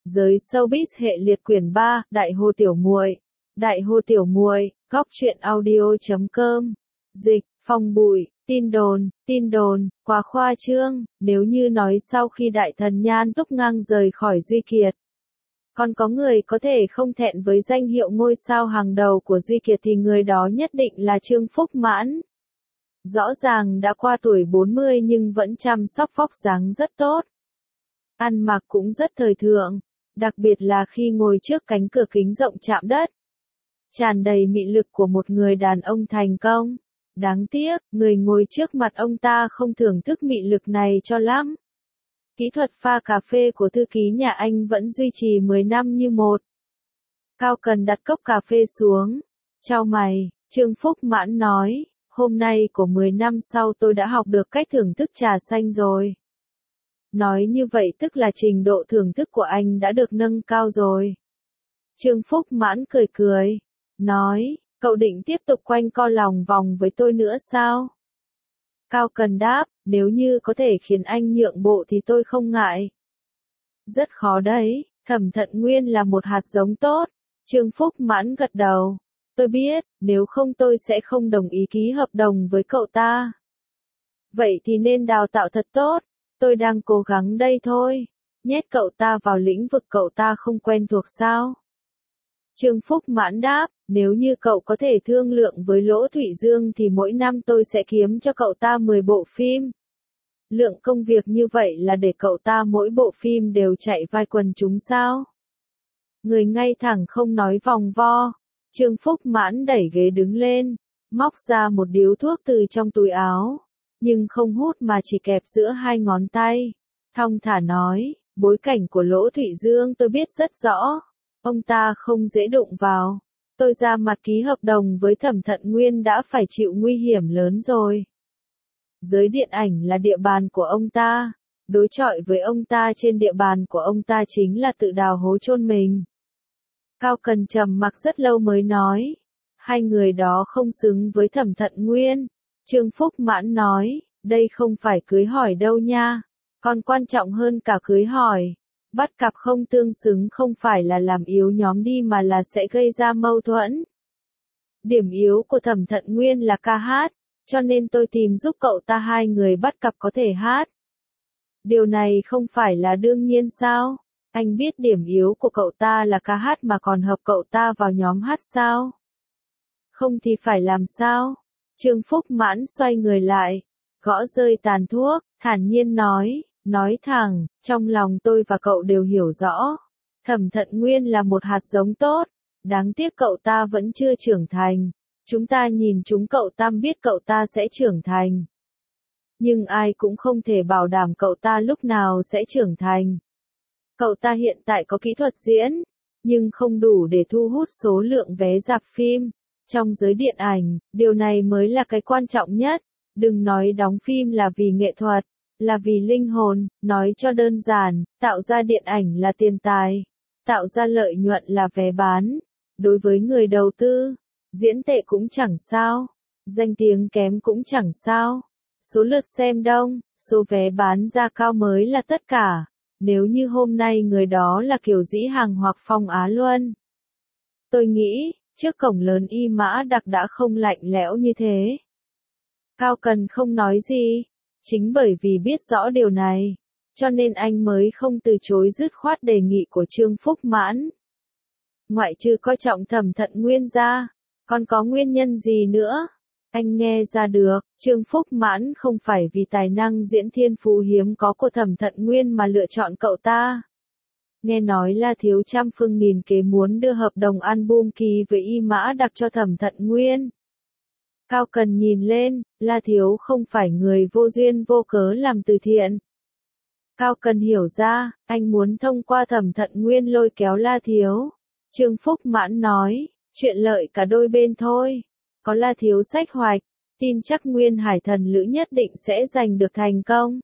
Giới showbiz hệ liệt quyển 3, Đại Hồ Tiểu Muội. Đại Hồ Tiểu Muội, góc truyện audio.com. Dịch, Phong Bụi, tin đồn, quá khoa trương, nếu như nói sau khi đại thần Nhan Túc Ngang rời khỏi Duy Kiệt. Còn có người có thể không thẹn với danh hiệu ngôi sao hàng đầu của Duy Kiệt thì người đó nhất định là Trương Phúc Mãn. Rõ ràng đã qua tuổi 40 nhưng vẫn chăm sóc vóc dáng rất tốt. Ăn mặc cũng rất thời thượng, đặc biệt là khi ngồi trước cánh cửa kính rộng chạm đất. Tràn đầy mị lực của một người đàn ông thành công. Đáng tiếc, người ngồi trước mặt ông ta không thưởng thức mị lực này cho lắm. Kỹ thuật pha cà phê của thư ký nhà anh vẫn duy trì 10 năm như một. Cao Cần đặt cốc cà phê xuống. Chau mày, Trương Phúc Mãn nói, hôm nay của 10 năm sau tôi đã học được cách thưởng thức trà xanh rồi. Nói như vậy tức là trình độ thưởng thức của anh đã được nâng cao rồi. Trương Phúc Mãn cười, nói, cậu định tiếp tục quanh co lòng vòng với tôi nữa sao? Cao Cần đáp, nếu như có thể khiến anh nhượng bộ thì tôi không ngại. Rất khó đấy, Thẩm Thận Nguyên là một hạt giống tốt. Trương Phúc Mãn gật đầu. Tôi biết, nếu không tôi sẽ không đồng ý ký hợp đồng với cậu ta. Vậy thì nên đào tạo thật tốt. Tôi đang cố gắng đây thôi. Nhét cậu ta vào lĩnh vực cậu ta không quen thuộc sao? Trương Phúc Mãn đáp, nếu như cậu có thể thương lượng với Lỗ Thụy Dương thì mỗi năm tôi sẽ kiếm cho cậu ta 10 bộ phim. Lượng công việc như vậy là để cậu ta mỗi bộ phim đều chạy vai quần chúng sao? Người ngay thẳng không nói vòng vo. Trương Phúc Mãn đẩy ghế đứng lên, móc ra một điếu thuốc từ trong túi áo, nhưng không hút mà chỉ kẹp giữa hai ngón tay. Thong thả nói, bối cảnh của Lỗ Thụy Dương tôi biết rất rõ. Ông ta không dễ đụng vào. Tôi ra mặt ký hợp đồng với Thẩm Thận Nguyên đã phải chịu nguy hiểm lớn rồi. Giới điện ảnh là địa bàn của ông ta. Đối chọi với ông ta trên địa bàn của ông ta chính là tự đào hố chôn mình. Cao Cần trầm mặc rất lâu mới nói. Hai người đó không xứng với Thẩm Thận Nguyên. Trương Phúc Mãn nói, đây không phải cưới hỏi đâu nha. Còn quan trọng hơn cả cưới hỏi. Bắt cặp không tương xứng không phải là làm yếu nhóm đi mà là sẽ gây ra mâu thuẫn. Điểm yếu của Thẩm Thận Nguyên là ca hát, cho nên tôi tìm giúp cậu ta hai người bắt cặp có thể hát. Điều này không phải là đương nhiên sao? Anh biết điểm yếu của cậu ta là ca hát mà còn hợp cậu ta vào nhóm hát sao? Không thì phải làm sao? Trương Phúc Mãn xoay người lại, gõ rơi tàn thuốc, thản nhiên nói thẳng, trong lòng tôi và cậu đều hiểu rõ. Thẩm Thận Nguyên là một hạt giống tốt, đáng tiếc cậu ta vẫn chưa trưởng thành. Chúng ta nhìn chúng cậu ta biết cậu ta sẽ trưởng thành. Nhưng ai cũng không thể bảo đảm cậu ta lúc nào sẽ trưởng thành. Cậu ta hiện tại có kỹ thuật diễn, nhưng không đủ để thu hút số lượng vé rạp phim. Trong giới điện ảnh, điều này mới là cái quan trọng nhất. Đừng nói đóng phim là vì nghệ thuật, là vì linh hồn, nói cho đơn giản, tạo ra điện ảnh là tiền tài, tạo ra lợi nhuận là vé bán. Đối với người đầu tư, diễn tệ cũng chẳng sao, danh tiếng kém cũng chẳng sao. Số lượt xem đông, số vé bán ra cao mới là tất cả. Nếu như hôm nay người đó là Kiều Dĩ Hằng hoặc Phong Á Luân, tôi nghĩ, trước cổng lớn Y Mã Đặc đã không lạnh lẽo như thế. Cao Cần không nói gì. Chính bởi vì biết rõ điều này, cho nên anh mới không từ chối dứt khoát đề nghị của Trương Phúc Mãn. Ngoại trừ coi trọng Thẩm Thận Nguyên ra, còn có nguyên nhân gì nữa? Anh nghe ra được, Trương Phúc Mãn không phải vì tài năng diễn thiên phú hiếm có của Thẩm Thận Nguyên mà lựa chọn cậu ta. Nghe nói là thiếu trăm phương nghìn kế muốn đưa hợp đồng album ký với Y Mã Đặc cho Thẩm Thận Nguyên. Cao Cần nhìn lên, La Thiếu không phải người vô duyên vô cớ làm từ thiện. Cao Cần hiểu ra, anh muốn thông qua Thẩm Thận Nguyên lôi kéo La Thiếu. Trương Phúc Mãn nói, chuyện lợi cả đôi bên thôi. Có La Thiếu sách hoạch, tin chắc Nguyên Hải Thần Lữ nhất định sẽ giành được thành công.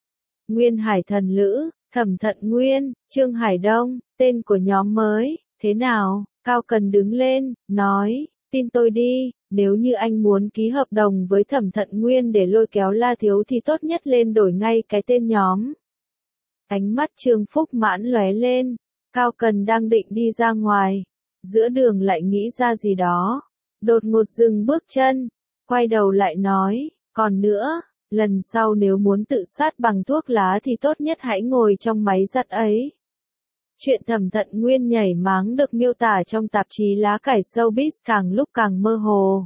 Nguyên Hải Thần Lữ, Thẩm Thận Nguyên, Trương Hải Đông, tên của nhóm mới, thế nào? Cao Cần đứng lên, nói, tin tôi đi. Nếu như anh muốn ký hợp đồng với Thẩm Thận Nguyên để lôi kéo La Thiếu thì tốt nhất lên đổi ngay cái tên nhóm. Ánh mắt Trương Phúc Mãn lóe lên. Cao Cần đang định đi ra ngoài, giữa đường lại nghĩ ra gì đó, đột ngột dừng bước chân, quay đầu lại nói, còn nữa, lần sau nếu muốn tự sát bằng thuốc lá thì tốt nhất hãy ngồi trong máy giặt ấy. Chuyện Thẩm Thận Nguyên nhảy máng được miêu tả trong tạp chí Lá Cải Showbiz càng lúc càng mơ hồ.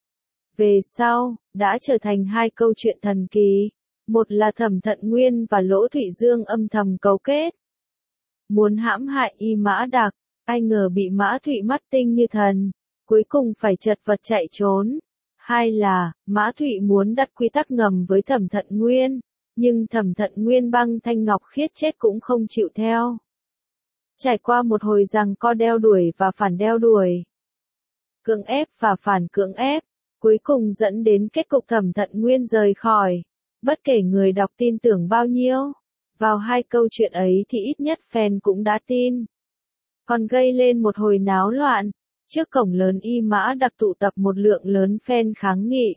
Về sau, đã trở thành hai câu chuyện thần kỳ. Một là Thẩm Thận Nguyên và Lỗ Thụy Dương âm thầm cấu kết, muốn hãm hại Y Mã Đặc, ai ngờ bị Mã Thụy mắt tinh như thần, cuối cùng phải chật vật chạy trốn. Hai là, Mã Thụy muốn đặt quy tắc ngầm với Thẩm Thận Nguyên, nhưng Thẩm Thận Nguyên băng Thanh Ngọc Khiết chết cũng không chịu theo. Trải qua một hồi giằng co đeo đuổi và phản đeo đuổi, cưỡng ép và phản cưỡng ép, cuối cùng dẫn đến kết cục Thẩm Thận Nguyên rời khỏi. Bất kể người đọc tin tưởng bao nhiêu, vào hai câu chuyện ấy thì ít nhất fan cũng đã tin. Còn gây lên một hồi náo loạn, trước cổng lớn Y Mã Đặc tụ tập một lượng lớn fan kháng nghị.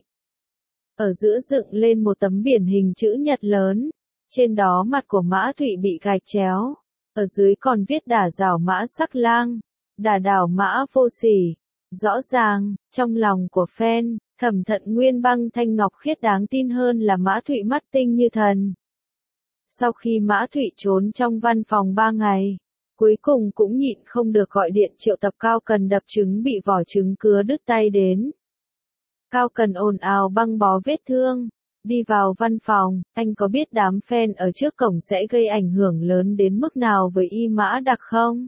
Ở giữa dựng lên một tấm biển hình chữ nhật lớn, trên đó mặt của Mã Thụy bị gạch chéo, ở dưới còn viết đả đảo Mã Sắc Lang, đả đảo Mã Vô Sỉ. Rõ ràng, trong lòng của fan, Thẩm Thận Nguyên băng Thanh Ngọc Khiết đáng tin hơn là Mã Thụy mắt tinh như thần. Sau khi Mã Thụy trốn trong văn phòng 3 ngày, cuối cùng cũng nhịn không được gọi điện triệu tập Cao Cần đập trứng bị vỏ trứng cứa đứt tay đến. Cao Cần ồn ào băng bó vết thương, đi vào văn phòng, anh có biết đám fan ở trước cổng sẽ gây ảnh hưởng lớn đến mức nào với Y Mã Đặc không?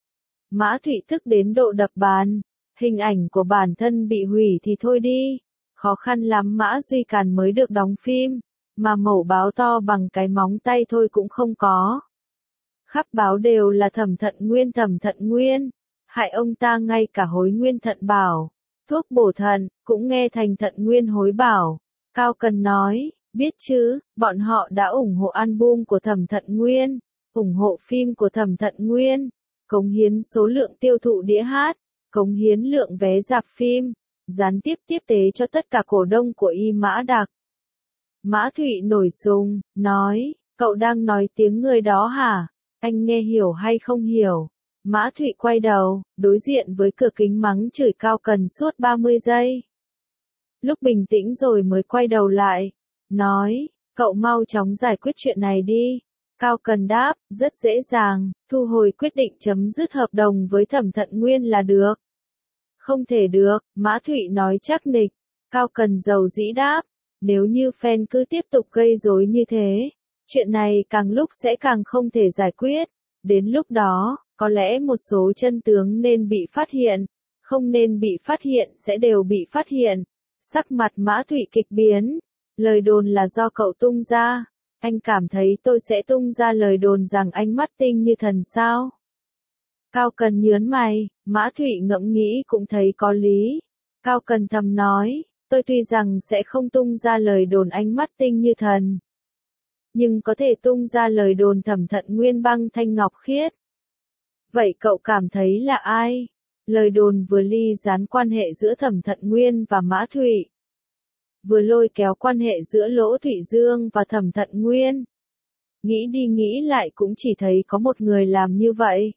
Mã Thụy tức đến độ đập bàn. Hình ảnh của bản thân bị hủy thì thôi đi, khó khăn lắm Mã Duy Càn mới được đóng phim, mà mẩu báo to bằng cái móng tay thôi cũng không có. Khắp báo đều là Thẩm Thận Nguyên, hại ông ta ngay cả hối nguyên thận bảo, thuốc bổ thận, cũng nghe thành Thận Nguyên hối bảo. Cao Cần nói, biết chứ, bọn họ đã ủng hộ album của Thẩm Thận Nguyên, ủng hộ phim của Thẩm Thận Nguyên, cống hiến số lượng tiêu thụ đĩa hát, cống hiến lượng vé rạp phim, gián tiếp tiếp tế cho tất cả cổ đông của Y Mã Đặc. Mã Thụy nổi sùng, nói, cậu đang nói tiếng người đó hả? Anh nghe hiểu hay không hiểu? Mã Thụy quay đầu, đối diện với cửa kính mắng chửi Cao Cần suốt 30 giây. Lúc bình tĩnh rồi mới quay đầu lại, nói, cậu mau chóng giải quyết chuyện này đi. Cao Cần đáp, rất dễ dàng, thu hồi quyết định chấm dứt hợp đồng với Thẩm Thận Nguyên là được. Không thể được, Mã Thụy nói chắc nịch. Cao Cần dầu dĩ đáp, nếu như fan cứ tiếp tục gây rối như thế, chuyện này càng lúc sẽ càng không thể giải quyết. Đến lúc đó, có lẽ một số chân tướng nên bị phát hiện, không nên bị phát hiện sẽ đều bị phát hiện. Sắc mặt Mã Thụy kịch biến, lời đồn là do cậu tung ra. Anh cảm thấy tôi sẽ tung ra lời đồn rằng anh mắt tinh như thần sao? Cao Cần nhớn mày, Mã Thụy ngẫm nghĩ cũng thấy có lý. Cao Cần thầm nói, tôi tuy rằng sẽ không tung ra lời đồn anh mắt tinh như thần, nhưng có thể tung ra lời đồn Thẩm Thận Nguyên băng Thanh Ngọc Khiết. Vậy cậu cảm thấy là ai? Lời đồn vừa ly gián quan hệ giữa Thẩm Thận Nguyên và Mã Thụy, vừa lôi kéo quan hệ giữa Lỗ Thụy Dương và Thẩm Thận Nguyên. Nghĩ đi nghĩ lại cũng chỉ thấy có một người làm như vậy.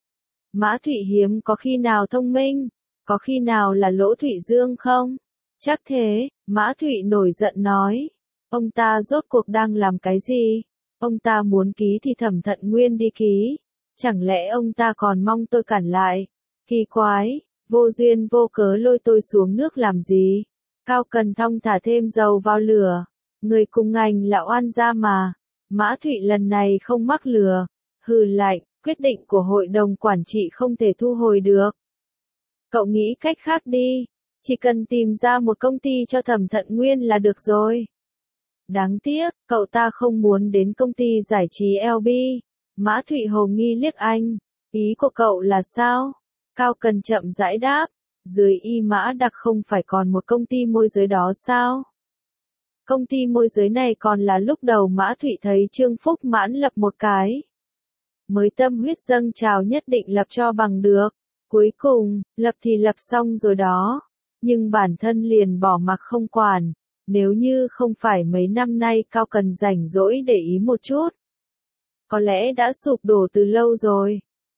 Mã Thụy hiếm có khi nào thông minh, có khi nào là Lỗ Thụy Dương không? Chắc thế, Mã Thụy nổi giận nói. Ông ta rốt cuộc đang làm cái gì? Ông ta muốn ký thì Thẩm Thận Nguyên đi ký. Chẳng lẽ ông ta còn mong tôi cản lại? Kỳ quái, vô duyên vô cớ lôi tôi xuống nước làm gì? Cao Cần thong thả thêm dầu vào lửa. Người cùng ngành là oan gia mà. Mã Thụy lần này không mắc lừa. Hừ lạnh, quyết định của hội đồng quản trị không thể thu hồi được. Cậu nghĩ cách khác đi. Chỉ cần tìm ra một công ty cho Thẩm Thận Nguyên là được rồi. Đáng tiếc, cậu ta không muốn đến công ty giải trí LB. Mã Thụy hồ nghi liếc anh. Ý của cậu là sao? Cao Cần chậm rãi đáp. Dưới Y Mã Đặc không phải còn một công ty môi giới đó sao? Công ty môi giới này còn là lúc đầu Mã Thụy thấy Trương Phúc Mãn lập một cái. Mới tâm huyết dâng trào nhất định lập cho bằng được. Cuối cùng, lập thì lập xong rồi đó. Nhưng bản thân liền bỏ mặc không quản. Nếu như không phải mấy năm nay Cao Cần rảnh rỗi để ý một chút, có lẽ đã sụp đổ từ lâu rồi.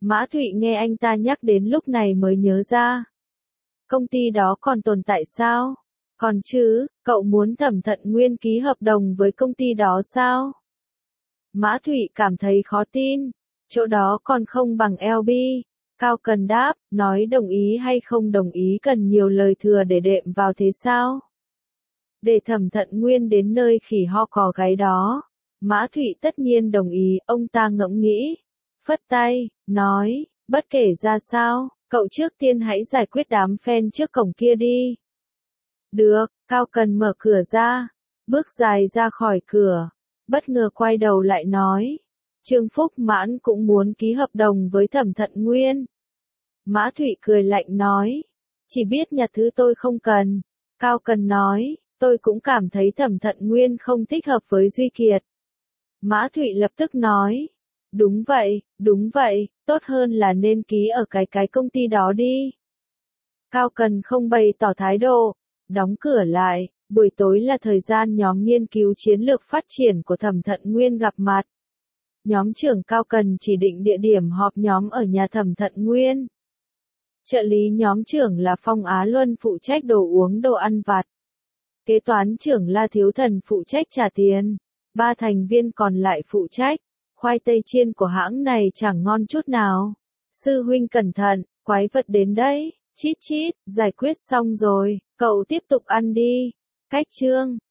Mã Thụy nghe anh ta nhắc đến lúc này mới nhớ ra. Công ty đó còn tồn tại sao? Còn chứ, cậu muốn Thẩm Thận Nguyên ký hợp đồng với công ty đó sao? Mã Thụy cảm thấy khó tin. Chỗ đó còn không bằng LB. Cao Cần đáp, nói đồng ý hay không đồng ý cần nhiều lời thừa để đệm vào thế sao? Để Thẩm Thận Nguyên đến nơi khỉ ho cò gáy đó. Mã Thụy tất nhiên đồng ý, ông ta ngẫm nghĩ. Phất tay, nói, bất kể ra sao, cậu trước tiên hãy giải quyết đám fan trước cổng kia đi. Được, Cao Cần mở cửa ra, bước dài ra khỏi cửa, bất ngờ quay đầu lại nói. Trương Phúc Mãn cũng muốn ký hợp đồng với Thẩm Thận Nguyên. Mã Thụy cười lạnh nói, chỉ biết nhà thứ tôi không cần. Cao Cần nói, tôi cũng cảm thấy Thẩm Thận Nguyên không thích hợp với Duy Kiệt. Mã Thụy lập tức nói, đúng vậy, tốt hơn là nên ký ở cái công ty đó đi. Cao Cần không bày tỏ thái độ, đóng cửa lại, buổi tối là thời gian nhóm nghiên cứu chiến lược phát triển của Thẩm Thận Nguyên gặp mặt. Nhóm trưởng Cao Cần chỉ định địa điểm họp nhóm ở nhà Thẩm Thận Nguyên. Trợ lý nhóm trưởng là Phong Á Luân phụ trách đồ uống đồ ăn vặt. Kế toán trưởng La Thiếu Thần phụ trách trả tiền. 3 thành viên còn lại phụ trách. Khoai tây chiên của hãng này chẳng ngon chút nào. Sư huynh cẩn thận, quái vật đến đấy. Chít chít, giải quyết xong rồi, cậu tiếp tục ăn đi. Cách chương